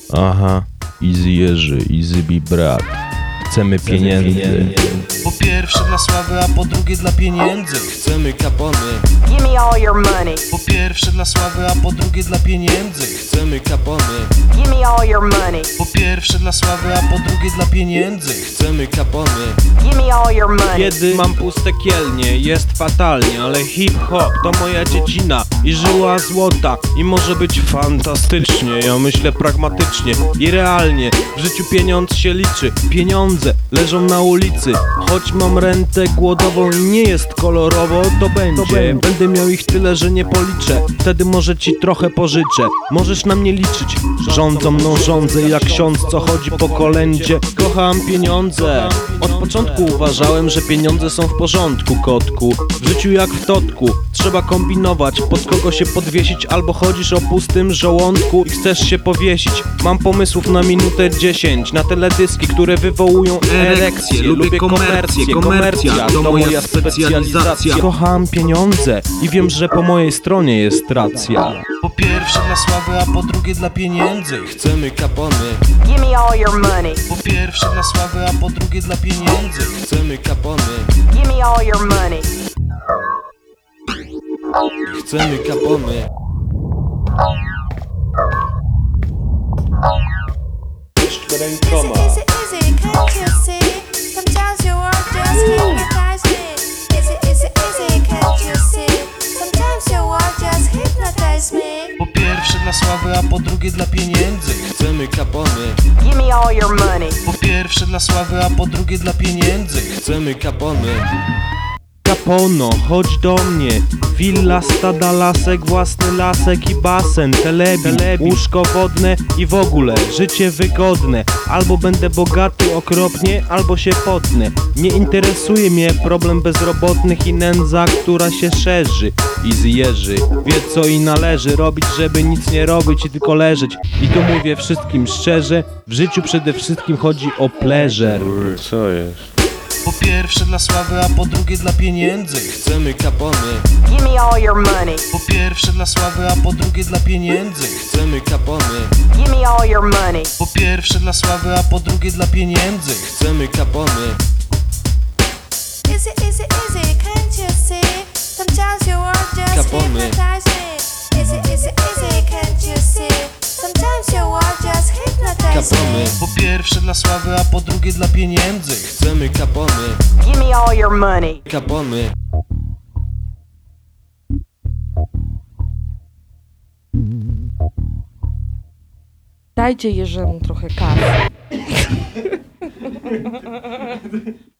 Aha, Easy Jerzy, Easy Be brat. Chcemy pieniędzy. Po pierwsze dla sławy, a po drugie dla pieniędzy. Chcemy kapony. Give me all your money. Po pierwsze dla sławy, a po drugie dla pieniędzy. Chcemy kapony. Give me all your money. Po pierwsze dla sławy, a po drugie dla pieniędzy. Chcemy kapony. Give me all your money. Kiedy mam puste kielnie, jest fatalnie, ale hip-hop to moja dziedzina i żyła złota. I może być fantastycznie, ja myślę pragmatycznie i realnie. W życiu pieniądz się liczy, pieniądze leżą na ulicy. Choć mam rentę głodową i nie jest kolorowo, to będzie. Będę miał ich tyle, że nie policzę. Wtedy może ci trochę pożyczę. Możesz na mnie liczyć. Rządzą mną rządzę jak ksiądz, co chodzi po kolędzie. Kocham pieniądze. Od początku uważałem, że pieniądze są w porządku, kotku. W życiu jak w totku. Trzeba kombinować, pod kogo się podwiesić. Albo chodzisz o pustym żołądku i chcesz się powiesić. Mam pomysłów na minutę 10. Na teledyski, które wywołują erekcje. Lubię komercję, komercja to moja specjalizacja. Kocham pieniądze i wiem, że po mojej stronie jest racja. Po pierwsze dla sławy, a po drugie dla pieniędzy. Chcemy kapony. Give me all your money. Po pierwsze dla sławy, a po drugie dla pieniędzy. Chcemy kapony. Give me all your money. Chcemy kapony. Rękoma. Is it, can't you see? Sometimes your words just hypnotize me. Is it, can't you see? Sometimes your words just hypnotize me. Po pierwsze dla sławy, a po drugie dla pieniędzy. Chcemy kapony. Give me all your money. Po pierwsze dla sławy, a po drugie dla pieniędzy. Chcemy kapony. Kapono, chodź do mnie. Willa, stada, lasek, własny lasek i basen. Telebim, łóżko wodne i w ogóle życie wygodne. Albo będę bogaty okropnie, albo się potnę. Nie interesuje mnie problem bezrobotnych i nędza, która się szerzy. Easy Jerzy wie, co i należy robić, żeby nic nie robić i tylko leżeć. I to mówię wszystkim szczerze, w życiu przede wszystkim chodzi o pleasure. Co jest? Po pierwsze dla sławy, a po drugie dla pieniędzy. Chcemy kapony. Give me all your money. Po pierwsze dla sławy, a po drugie dla pieniędzy. Chcemy kapony. Give me all your money. Po pierwsze dla sławy, a po drugie dla pieniędzy. Chcemy kapony. Is it, can't you see? Sometimes your words just Kapony. hypnotize me. Is it, can't you see? Sometimes your words just hypnotize Kapony. me. Po pierwsze dla sławy, a po drugie dla pieniędzy. Chcemy kapony. Give me all your money. Kapony. Dajcie Jerzemu trochę kasy.